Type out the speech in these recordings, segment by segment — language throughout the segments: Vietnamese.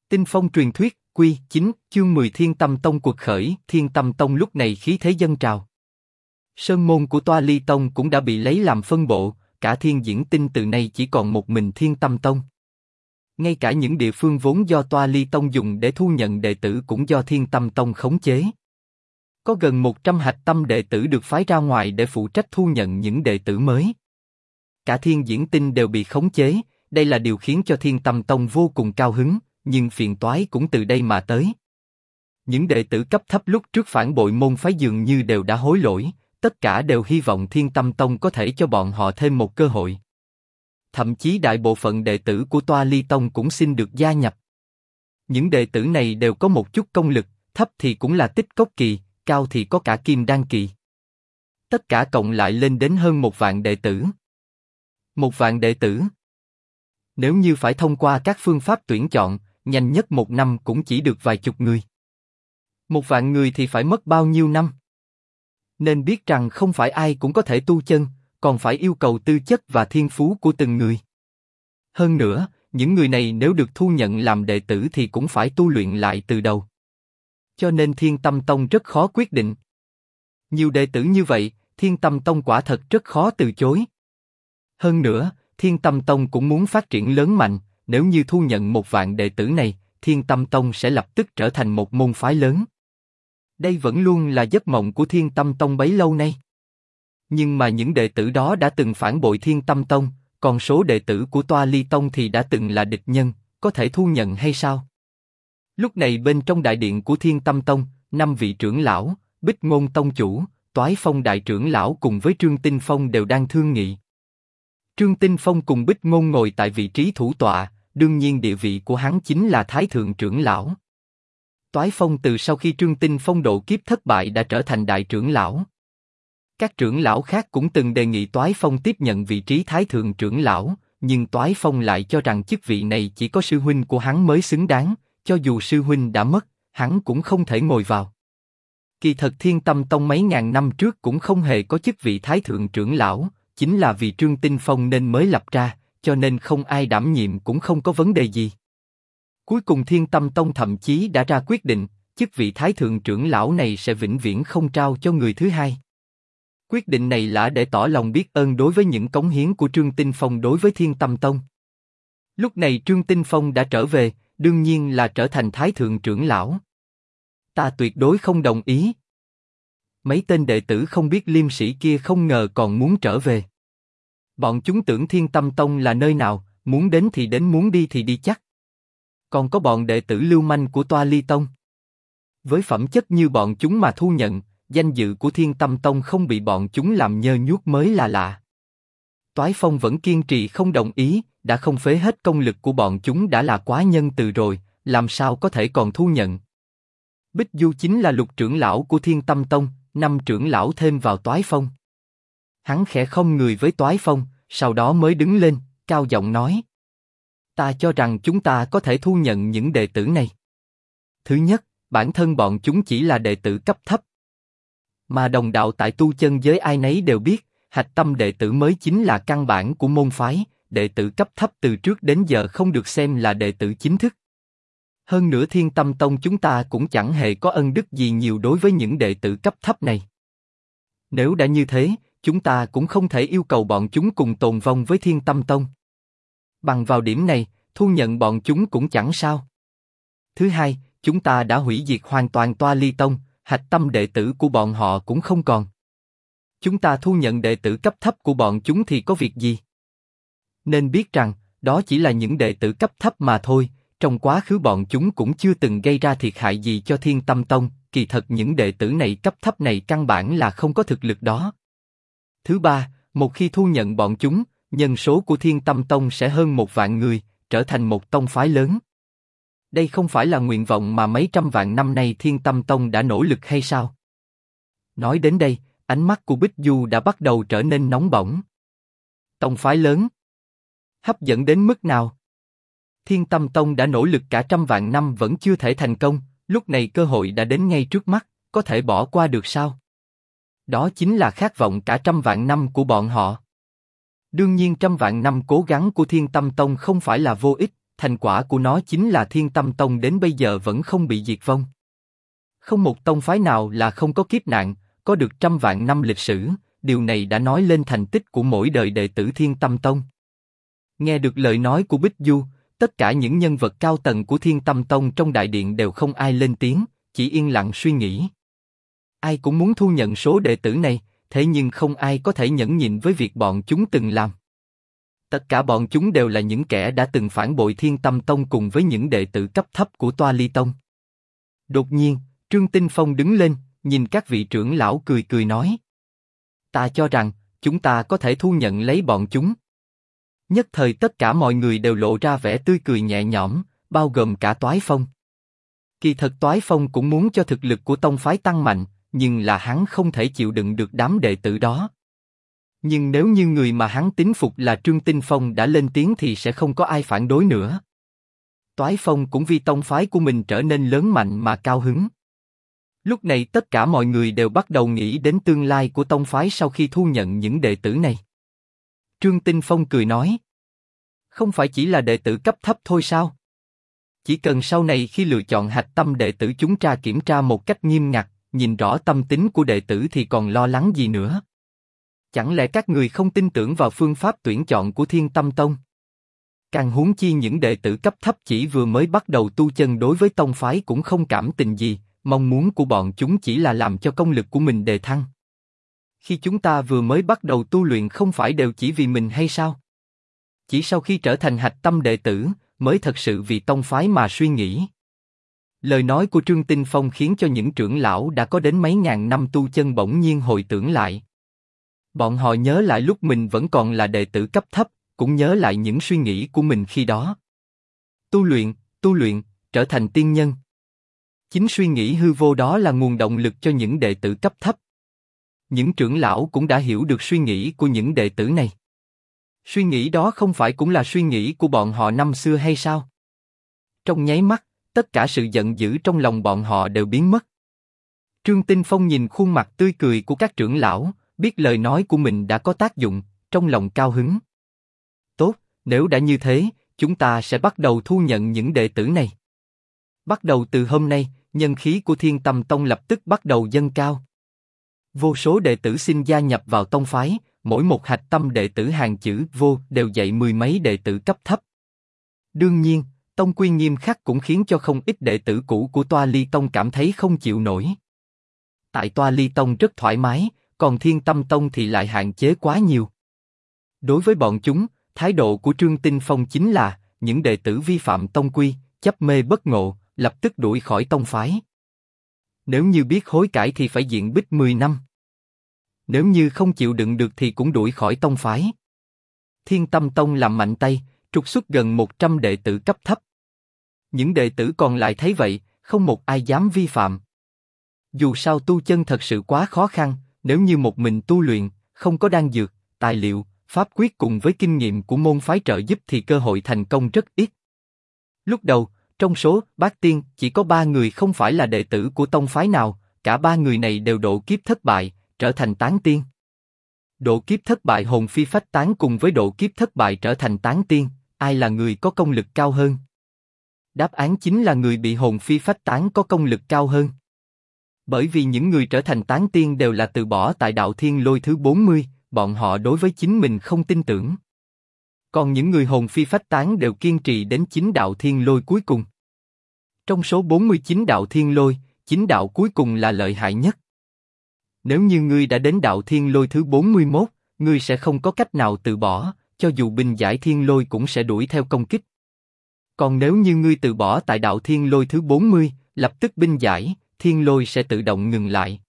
Tinh Phong truyền thuyết, Quy 9, chương 10 Thiên Tâm Tông cuộc khởi. Thiên Tâm Tông lúc này khí thế dâng trào. Sơn môn của Toa Ly Tông cũng đã bị lấy làm phân bộ, cả Thiên Diễn Tinh từ nay chỉ còn một mình Thiên Tâm Tông. Ngay cả những địa phương vốn do Toa Ly Tông dùng để thu nhận đệ tử cũng do Thiên Tâm Tông khống chế. Có gần 100 hạch tâm đệ tử được phái ra ngoài để phụ trách thu nhận những đệ tử mới. Cả Thiên Diễn Tinh đều bị khống chế, đây là điều khiến cho Thiên Tâm Tông vô cùng cao hứng, nhưng phiền toái cũng từ đây mà tới. Những đệ tử cấp thấp lúc trước phản bội môn phái dường như đều đã hối lỗi, tất cả đều hy vọng Thiên Tâm Tông có thể cho bọn họ thêm một cơ hội. Thậm chí đại bộ phận đệ tử của Toa Ly Tông cũng xin được gia nhập. Những đệ tử này đều có một chút công lực, thấp thì cũng là tích cốc kỳ, cao thì có cả kim đan kỳ. Tất cả cộng lại lên đến hơn 1 vạn đệ tử. 1 vạn đệ tử. Nếu như phải thông qua các phương pháp tuyển chọn, nhanh nhất 1 năm cũng chỉ được vài chục người. 1 vạn người thì phải mất bao nhiêu năm? Nên biết rằng không phải ai cũng có thể tu chân, còn phải yêu cầu tư chất và thiên phú của từng người. Hơn nữa, những người này nếu được thu nhận làm đệ tử thì cũng phải tu luyện lại từ đầu. Cho nên Thiên Tâm Tông rất khó quyết định. Nhiều đệ tử như vậy, Thiên Tâm Tông quả thật rất khó từ chối. Hơn nữa, Thiên Tâm Tông cũng muốn phát triển lớn mạnh, nếu như thu nhận 1 vạn đệ tử này, Thiên Tâm Tông sẽ lập tức trở thành một môn phái lớn. Đây vẫn luôn là giấc mộng của Thiên Tâm Tông bấy lâu nay. Nhưng mà những đệ tử đó đã từng phản bội Thiên Tâm Tông, còn số đệ tử của Toa Ly Tông thì đã từng là địch nhân, có thể thu nhận hay sao? Lúc này bên trong đại điện của Thiên Tâm Tông, 5 vị trưởng lão, Bích Ngôn Tông chủ, Toái Phong đại trưởng lão cùng với Trương Tinh Phong đều đang thương nghị. Trương Tinh Phong cùng Bích Ngôn ngồi tại vị trí thủ tọa, đương nhiên địa vị của hắn chính là Thái Thượng trưởng lão. Toái Phong từ sau khi Trương Tinh Phong độ kiếp thất bại đã trở thành đại trưởng lão. Các trưởng lão khác cũng từng đề nghị Toái Phong tiếp nhận vị trí Thái Thượng trưởng lão, nhưng Toái Phong lại cho rằng chức vị này chỉ có sư huynh của hắn mới xứng đáng, cho dù sư huynh đã mất, hắn cũng không thể ngồi vào. Kỳ thật Thiên Tâm Tông mấy ngàn năm trước cũng không hề có chức vị Thái Thượng trưởng lão, chính là vì Trương Tinh Phong nên mới lập ra, cho nên không ai đảm nhiệm cũng không có vấn đề gì. Cuối cùng Thiên Tâm Tông thậm chí đã ra quyết định, chức vị Thái Thượng trưởng lão này sẽ vĩnh viễn không trao cho người thứ hai. Quyết định này là để tỏ lòng biết ơn đối với những cống hiến của Trương Tinh Phong đối với Thiên Tâm Tông. Lúc này Trương Tinh Phong đã trở về, đương nhiên là trở thành Thái Thượng trưởng lão. Ta tuyệt đối không đồng ý. Mấy tên đệ tử không biết liêm sĩ kia không ngờ còn muốn trở về. Bọn chúng tưởng Thiên Tâm Tông là nơi nào, muốn đến thì đến, muốn đi thì đi chắc. Còn có bọn đệ tử lưu manh của Toa Ly Tông. Với phẩm chất như bọn chúng mà thu nhận, danh dự của Thiên Tâm Tông không bị bọn chúng làm nhơ nhuốc mới là lạ. Toái Phong vẫn kiên trì không đồng ý, đã không phế hết công lực của bọn chúng đã là quá nhân từ rồi, làm sao có thể còn thu nhận. Bích Du chính là Lục trưởng lão của Thiên Tâm Tông, 5 trưởng lão thêm vào Toái Phong. Hắn khẽ khom người với Toái Phong, sau đó mới đứng lên, cao giọng nói: Ta cho rằng chúng ta có thể thu nhận những đệ tử này. Thứ nhất, bản thân bọn chúng chỉ là đệ tử cấp thấp. Mà đồng đạo tại tu chân giới ai nấy đều biết, hạch tâm đệ tử mới chính là căn bản của môn phái, đệ tử cấp thấp từ trước đến giờ không được xem là đệ tử chính thức. Hơn nữa Thiên Tâm Tông chúng ta cũng chẳng hề có ân đức gì nhiều đối với những đệ tử cấp thấp này. Nếu đã như thế, chúng ta cũng không thể yêu cầu bọn chúng cùng tồn vong với Thiên Tâm Tông. Bằng vào điểm này, thu nhận bọn chúng cũng chẳng sao. Thứ hai, chúng ta đã hủy diệt hoàn toàn Toa Ly Tông, hạch tâm đệ tử của bọn họ cũng không còn. Chúng ta thu nhận đệ tử cấp thấp của bọn chúng thì có việc gì? Nên biết rằng, đó chỉ là những đệ tử cấp thấp mà thôi, trong quá khứ bọn chúng cũng chưa từng gây ra thiệt hại gì cho Thiên Tâm Tông, kỳ thật những đệ tử này cấp thấp này căn bản là không có thực lực đó. Thứ ba, một khi thu nhận bọn chúng, nhân số của Thiên Tâm Tông sẽ hơn 1 vạn người, trở thành một tông phái lớn. Đây không phải là nguyện vọng mà mấy trăm vạn năm nay Thiên Tâm Tông đã nỗ lực hay sao? Nói đến đây, ánh mắt của Bích Du đã bắt đầu trở nên nóng bỏng. Tông phái lớn? Hấp dẫn đến mức nào? Thiên Tâm Tông đã nỗ lực cả trăm vạn năm vẫn chưa thể thành công, lúc này cơ hội đã đến ngay trước mắt, có thể bỏ qua được sao? Đó chính là khát vọng cả trăm vạn năm của bọn họ. Đương nhiên trăm vạn năm cố gắng của Thiên Tâm Tông không phải là vô ích, thành quả của nó chính là Thiên Tâm Tông đến bây giờ vẫn không bị diệt vong. Không một tông phái nào là không có kiếp nạn, có được 100 vạn năm lịch sử, điều này đã nói lên thành tích của mỗi đời đệ tử Thiên Tâm Tông. Nghe được lời nói của Bích Du, tất cả những nhân vật cao tầng của Thiên Tâm Tông trong đại điện đều không ai lên tiếng, chỉ yên lặng suy nghĩ. Ai cũng muốn thu nhận số đệ tử này, thế nhưng không ai có thể nhẫn nhịn với việc bọn chúng từng làm. Tất cả bọn chúng đều là những kẻ đã từng phản bội Thiên Tâm Tông cùng với những đệ tử cấp thấp của Toa Ly Tông. Đột nhiên, Trương Tinh Phong đứng lên, nhìn các vị trưởng lão cười cười nói. Ta cho rằng, chúng ta có thể thu nhận lấy bọn chúng. Nhất thời tất cả mọi người đều lộ ra vẻ tươi cười nhẹ nhõm, bao gồm cả Toái Phong. Kỳ thật Toái Phong cũng muốn cho thực lực của tông phái tăng mạnh, nhưng là hắn không thể chịu đựng được đám đệ tử đó. Nhưng nếu như người mà hắn tín phục là Trương Tinh Phong đã lên tiếng thì sẽ không có ai phản đối nữa. Toái Phong cũng vì tông phái của mình trở nên lớn mạnh mà cao hứng. Lúc này tất cả mọi người đều bắt đầu nghĩ đến tương lai của tông phái sau khi thu nhận những đệ tử này. Trương Tinh Phong cười nói. Không phải chỉ là đệ tử cấp thấp thôi sao? Chỉ cần sau này khi lựa chọn hạch tâm đệ tử chúng ta kiểm tra một cách nghiêm ngặt, nhìn rõ tâm tính của đệ tử thì còn lo lắng gì nữa? Chẳng lẽ các người không tin tưởng vào phương pháp tuyển chọn của Thiên Tâm Tông? Càng huống chi những đệ tử cấp thấp chỉ vừa mới bắt đầu tu chân đối với tông phái cũng không cảm tình gì, mong muốn của bọn chúng chỉ là làm cho công lực của mình đề thăng. Khi chúng ta vừa mới bắt đầu tu luyện không phải đều chỉ vì mình hay sao? Chỉ sau khi trở thành hạch tâm đệ tử, mới thật sự vì tông phái mà suy nghĩ. Lời nói của Trương Tinh Phong khiến cho những trưởng lão đã có đến mấy ngàn năm tu chân bỗng nhiên hồi tưởng lại. Bọn họ nhớ lại lúc mình vẫn còn là đệ tử cấp thấp, cũng nhớ lại những suy nghĩ của mình khi đó. Tu luyện, trở thành tiên nhân. Chính suy nghĩ hư vô đó là nguồn động lực cho những đệ tử cấp thấp. Những trưởng lão cũng đã hiểu được suy nghĩ của những đệ tử này. Suy nghĩ đó không phải cũng là suy nghĩ của bọn họ năm xưa hay sao? Trong nháy mắt, tất cả sự giận dữ trong lòng bọn họ đều biến mất. Trương Tinh Phong nhìn khuôn mặt tươi cười của các trưởng lão, biết lời nói của mình đã có tác dụng, trong lòng cao hứng. Tốt, nếu đã như thế, chúng ta sẽ bắt đầu thu nhận những đệ tử này. Bắt đầu từ hôm nay, nhân khí của Thiên Tâm Tông lập tức bắt đầu dâng cao. Vô số đệ tử xin gia nhập vào tông phái, mỗi một hạch tâm đệ tử hàng chữ vô đều dạy mười mấy đệ tử cấp thấp. Đương nhiên, tông quy nghiêm khắc cũng khiến cho không ít đệ tử cũ của Toa Ly Tông cảm thấy không chịu nổi. Tại Toa Ly Tông rất thoải mái, còn Thiên Tâm Tông thì lại hạn chế quá nhiều. Đối với bọn chúng, thái độ của Trương Tinh Phong chính là những đệ tử vi phạm tông quy, chấp mê bất ngộ, lập tức đuổi khỏi tông phái. Nếu như biết hối cải thì phải diện bích 10 năm. Nếu như không chịu đựng được thì cũng đuổi khỏi tông phái. Thiên Tâm Tông làm mạnh tay, trục xuất gần 100 đệ tử cấp thấp. Những đệ tử còn lại thấy vậy, không một ai dám vi phạm. Dù sao tu chân thật sự quá khó khăn, nếu như một mình tu luyện, không có đan dược, tài liệu, pháp quyết cùng với kinh nghiệm của môn phái trợ giúp thì cơ hội thành công rất ít. Lúc đầu, trong số Bát Tiên chỉ có 3 người không phải là đệ tử của tông phái nào, cả 3 người này đều độ kiếp thất bại, trở thành tán tiên. Độ kiếp thất bại hồn phi phách tán cùng với độ kiếp thất bại trở thành tán tiên, ai là người có công lực cao hơn? Đáp án chính là người bị hồn phi phách tán có công lực cao hơn. Bởi vì những người trở thành tán tiên đều là từ bỏ tại đạo thiên lôi thứ 40, bọn họ đối với chính mình không tin tưởng. Còn những người hồn phi phách tán đều kiên trì đến 9 đạo thiên lôi cuối cùng. Trong số 49 đạo thiên lôi, 9 đạo cuối cùng là lợi hại nhất. Nếu như ngươi đã đến đạo thiên lôi thứ 41, ngươi sẽ không có cách nào từ bỏ, cho dù binh giải thiên lôi cũng sẽ đuổi theo công kích. Còn nếu như ngươi từ bỏ tại đạo thiên lôi thứ 40, lập tức binh giải, thiên lôi sẽ tự động ngừng lại.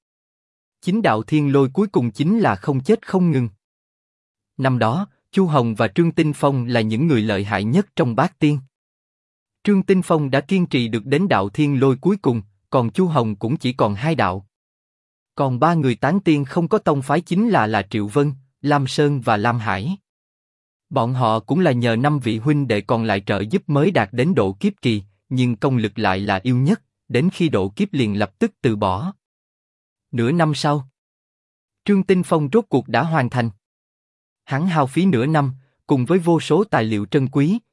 9 đạo thiên lôi cuối cùng chính là không chết không ngừng. Năm đó, Chu Hồng và Trương Tinh Phong là những người lợi hại nhất trong Bát Tiên. Trương Tinh Phong đã kiên trì được đến đạo thiên lôi cuối cùng, còn Chu Hồng cũng chỉ còn 2 đạo. Còn 3 người tán tiên không có tông phái chính là Triệu Vân, Lam Sơn và Lam Hải. Bọn họ cũng là nhờ 5 vị huynh đệ còn lại trợ giúp mới đạt đến độ kiếp kỳ, nhưng công lực lại là yếu nhất, đến khi độ kiếp liền lập tức từ bỏ. Nửa năm sau, Trương Tinh Phong rốt cuộc đã hoàn thành. Hắn hao phí nửa năm, cùng với vô số tài liệu trân quý,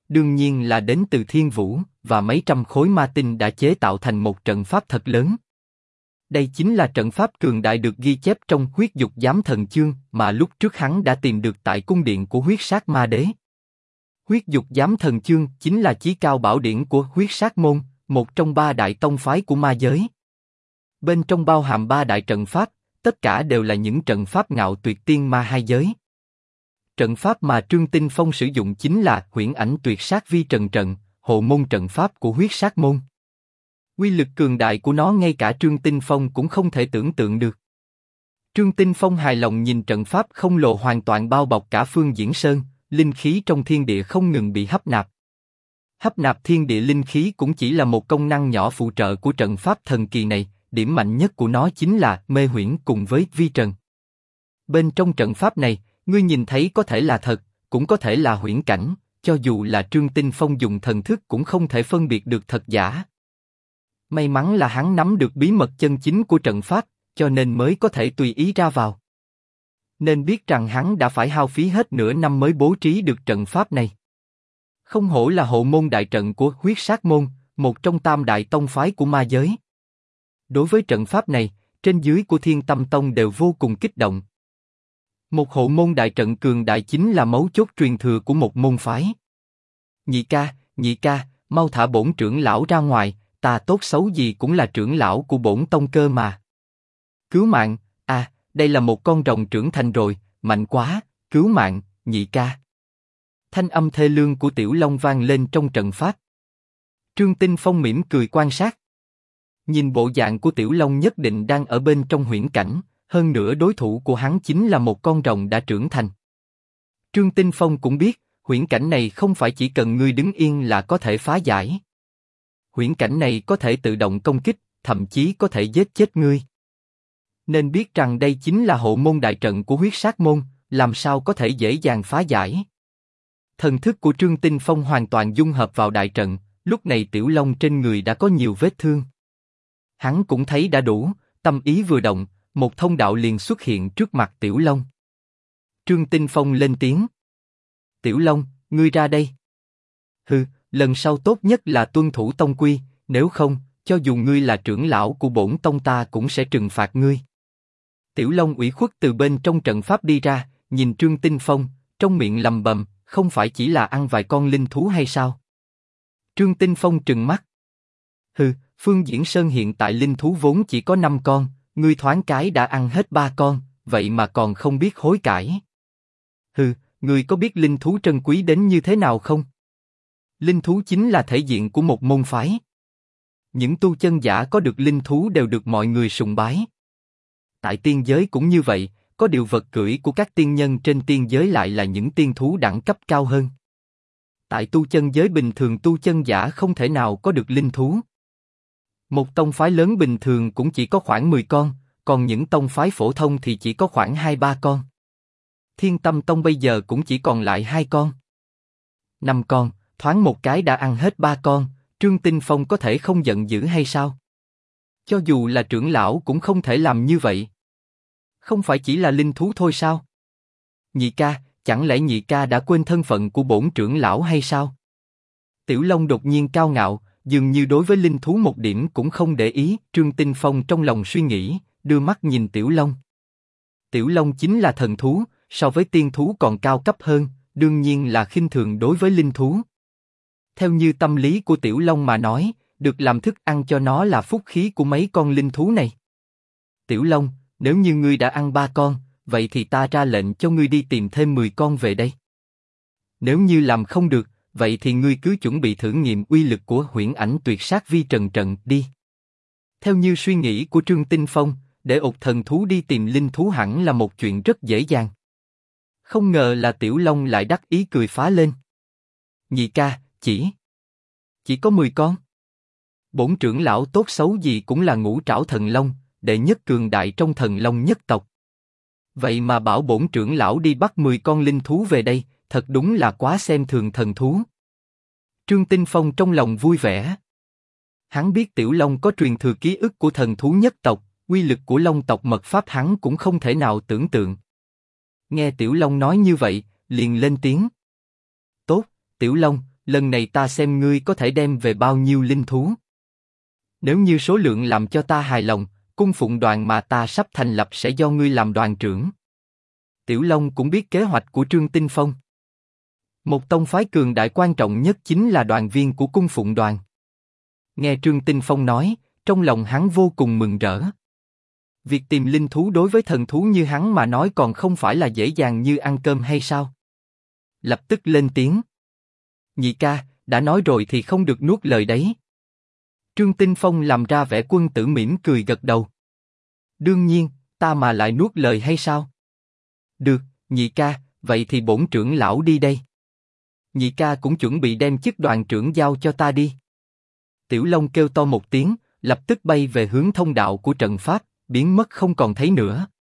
đương nhiên là đến từ Thiên Vũ, và mấy trăm khối ma tinh đã chế tạo thành một trận pháp thật lớn. Đây chính là trận pháp cường đại được ghi chép trong Huyết Dục Giám Thần Chương mà lúc trước hắn đã tìm được tại cung điện của Huyết Sát Ma Đế. Huyết Dục Giám Thần Chương chính là chí cao bảo điển của Huyết Sát Môn, một trong ba đại tông phái của ma giới. Bên trong bao hàm ba đại trận pháp, tất cả đều là những trận pháp ngạo tuyệt tiên ma hai giới. Trận pháp mà Trương Tinh Phong sử dụng chính là Huyễn Ảnh Tuyệt Sát Vi Trần Trận, hộ môn trận pháp của Huyết Sát Môn. Uy lực cường đại của nó ngay cả Trương Tinh Phong cũng không thể tưởng tượng được. Trương Tinh Phong hài lòng nhìn trận pháp không lồ hoàn toàn bao bọc cả Phương Diễn Sơn, linh khí trong thiên địa không ngừng bị hấp nạp. Hấp nạp thiên địa linh khí cũng chỉ là một công năng nhỏ phụ trợ của trận pháp thần kỳ này, điểm mạnh nhất của nó chính là mê huyễn cùng với vi trần. Bên trong trận pháp này, ngươi nhìn thấy có thể là thật, cũng có thể là huyễn cảnh, cho dù là Trương Tinh Phong dùng thần thức cũng không thể phân biệt được thật giả. May mắn là hắn nắm được bí mật chân chính của trận pháp, cho nên mới có thể tùy ý ra vào. Nên biết rằng hắn đã phải hao phí hết nửa năm mới bố trí được trận pháp này. Không hổ là hộ môn đại trận của Huyết Sát Môn, một trong tam đại tông phái của ma giới. Đối với trận pháp này, trên dưới của Thiên Tâm Tông đều vô cùng kích động. Một hộ môn đại trận cường đại chính là mấu chốt truyền thừa của một môn phái. Nhị ca, mau thả bổn trưởng lão ra ngoài, ta tốt xấu gì cũng là trưởng lão của bổn tông cơ mà. Cứu mạng, đây là một con rồng trưởng thành rồi, mạnh quá, cứu mạng, nhị ca. Thanh âm thê lương của Tiểu Long vang lên trong trận pháp. Trương Tinh Phong mỉm cười quan sát. Nhìn bộ dạng của Tiểu Long nhất định đang ở bên trong huyễn cảnh, hơn nữa đối thủ của hắn chính là một con rồng đã trưởng thành. Trương Tinh Phong cũng biết, huyễn cảnh này không phải chỉ cần ngươi đứng yên là có thể phá giải. Huyễn cảnh này có thể tự động công kích, thậm chí có thể giết chết ngươi. Nên biết rằng đây chính là hộ môn đại trận của Huyết Sát Môn, làm sao có thể dễ dàng phá giải. Thần thức của Trương Tinh Phong hoàn toàn dung hợp vào đại trận, lúc này Tiểu Long trên người đã có nhiều vết thương. Hắn cũng thấy đã đủ, tâm ý vừa động, một thông đạo liền xuất hiện trước mặt Tiểu Long. Trương Tinh Phong lên tiếng. Tiểu Long, ngươi ra đây. Hừ, lần sau tốt nhất là tuân thủ tông quy, nếu không, cho dù ngươi là trưởng lão của bổn tông ta cũng sẽ trừng phạt ngươi. Tiểu Long ủy khuất từ bên trong trận pháp đi ra, nhìn Trương Tinh Phong, trong miệng lầm bầm, không phải chỉ là ăn vài con linh thú hay sao? Trương Tinh Phong trừng mắt. Hừ, Phương Diễn Sơn hiện tại linh thú vốn chỉ có 5 con, ngươi thoáng cái đã ăn hết 3 con, vậy mà còn không biết hối cải. Hừ, ngươi có biết linh thú trân quý đến như thế nào không? Linh thú chính là thể diện của một môn phái. Những tu chân giả có được linh thú đều được mọi người sùng bái. Tại tiên giới cũng như vậy, có điều vật cưỡi của các tiên nhân trên tiên giới lại là những tiên thú đẳng cấp cao hơn. Tại tu chân giới bình thường tu chân giả không thể nào có được linh thú. Một tông phái lớn bình thường cũng chỉ có khoảng 10 con, còn những tông phái phổ thông thì chỉ có khoảng 2-3 con. Thiên Tâm Tông bây giờ cũng chỉ còn lại 2 con. 5 con, thoáng một cái đã ăn hết 3 con, Trương Tinh Phong có thể không giận dữ hay sao? Cho dù là trưởng lão cũng không thể làm như vậy. Không phải chỉ là linh thú thôi sao? Nhị ca, chẳng lẽ nhị ca đã quên thân phận của bổn trưởng lão hay sao? Tiểu Long đột nhiên cao ngạo, dường như đối với linh thú một điểm cũng không để ý. Trương Tinh Phong trong lòng suy nghĩ, đưa mắt nhìn Tiểu Long. Tiểu Long chính là thần thú, so với tiên thú còn cao cấp hơn, đương nhiên là khinh thường đối với linh thú. Theo như tâm lý của Tiểu Long mà nói, được làm thức ăn cho nó là phúc khí của mấy con linh thú này. Tiểu Long, nếu như ngươi đã ăn 3 con, vậy thì ta ra lệnh cho ngươi đi tìm thêm 10 con về đây. Nếu như làm không được, vậy thì ngươi cứ chuẩn bị thử nghiệm uy lực của Huyễn Ảnh Tuyệt Sát Vi Trần Trận đi. Theo như suy nghĩ của Trương Tinh Phong, để ột thần thú đi tìm linh thú hẳn là một chuyện rất dễ dàng. Không ngờ là Tiểu Long lại đắc ý cười phá lên. Nhị ca, chỉ có 10 con. Bổn trưởng lão tốt xấu gì cũng là ngũ trảo thần long, đệ nhất cường đại trong thần long nhất tộc. Vậy mà bảo bổn trưởng lão đi bắt 10 con linh thú về đây, thật đúng là quá xem thường thần thú. Trương Tinh Phong trong lòng vui vẻ. Hắn biết Tiểu Long có truyền thừa ký ức của thần thú nhất tộc, uy lực của long tộc mật pháp hắn cũng không thể nào tưởng tượng. Nghe Tiểu Long nói như vậy, liền lên tiếng. Tốt, Tiểu Long, lần này ta xem ngươi có thể đem về bao nhiêu linh thú. Nếu như số lượng làm cho ta hài lòng, cung phụng đoàn mà ta sắp thành lập sẽ do ngươi làm đoàn trưởng. Tiểu Long cũng biết kế hoạch của Trương Tinh Phong. Một tông phái cường đại quan trọng nhất chính là đoàn viên của cung phụng đoàn. Nghe Trương Tinh Phong nói, trong lòng hắn vô cùng mừng rỡ. Việc tìm linh thú đối với thần thú như hắn mà nói còn không phải là dễ dàng như ăn cơm hay sao? Lập tức lên tiếng. Nhị ca, đã nói rồi thì không được nuốt lời đấy. Trương Tinh Phong làm ra vẻ quân tử mỉm cười gật đầu. Đương nhiên, ta mà lại nuốt lời hay sao? Được, nhị ca, vậy thì bổn trưởng lão đi đây. Nhị ca cũng chuẩn bị đem chức đoàn trưởng giao cho ta đi. Tiểu Long kêu to một tiếng, lập tức bay về hướng thông đạo của trận pháp, biến mất không còn thấy nữa.